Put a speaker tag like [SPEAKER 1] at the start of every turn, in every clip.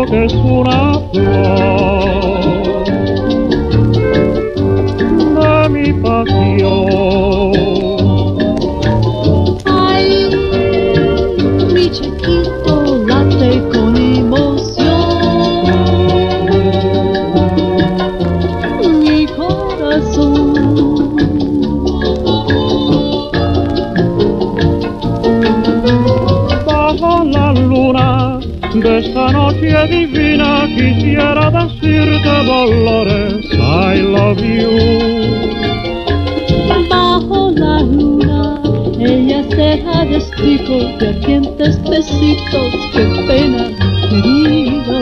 [SPEAKER 1] que es una flor de mi pasión.
[SPEAKER 2] Ay, mi chiquito late con emoción, mi corazón.
[SPEAKER 1] Bajo la luna de esta noche divina quisiera decirte, Dolores, I love you.
[SPEAKER 2] Bajo la luna ella se desdijo de ardientes besitos, qué pena, querido.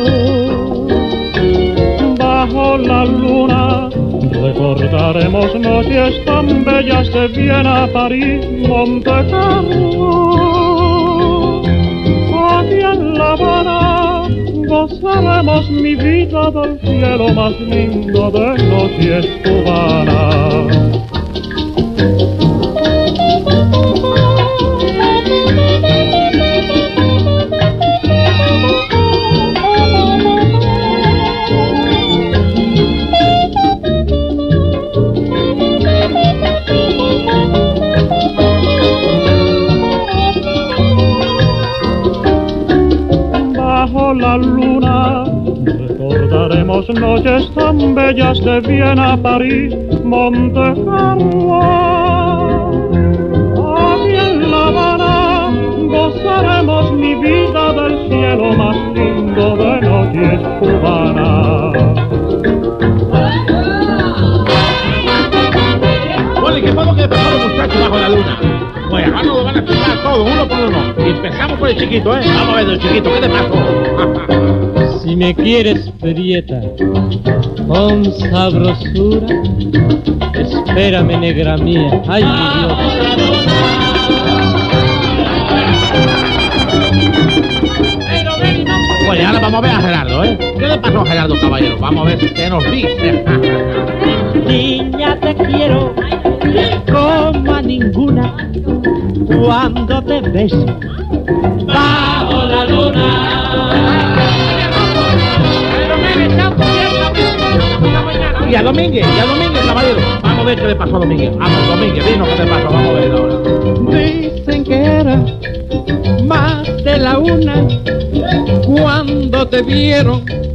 [SPEAKER 1] Bajo la luna recordaremos noches tan bellas de Viena, París, Monte Carlo. Aquí en La Habana gozaremos, mi vida, del cielo más lindo de noches cubanas. Bajo la luna recordaremos noches tan bellas de Viena, París, Monte Carlo. Aquí en La Habana gozaremos, mi vida, del cielo más lindo de noches cubanas.
[SPEAKER 3] Bueno, ¿y qué fue lo que empezó los muchachos bajo la luna? Pues ahora nos lo van a explicar todos, uno por uno. Y empezamos por el chiquito, ¿eh? Vamos a ver, el chiquito, ¿qué te pasó?
[SPEAKER 4] Si me quieres prieta, con sabrosura, espérame, negra mía. Ay, mi Dios.
[SPEAKER 3] Bueno, ahora vamos a ver a Gerardo, ¿eh? ¿Qué le pasó a Gerardo, caballero? Vamos a ver qué nos dice.
[SPEAKER 4] Niña, te quiero como a ninguna cuando te beso bajo la luna.
[SPEAKER 3] Y a Domínguez, caballero. Vamos a ver qué le pasó a Domínguez. Vamos, Domínguez, dinos qué te pasó, vamos a ver ahora.
[SPEAKER 4] Dicen que era más de la una cuando te vieron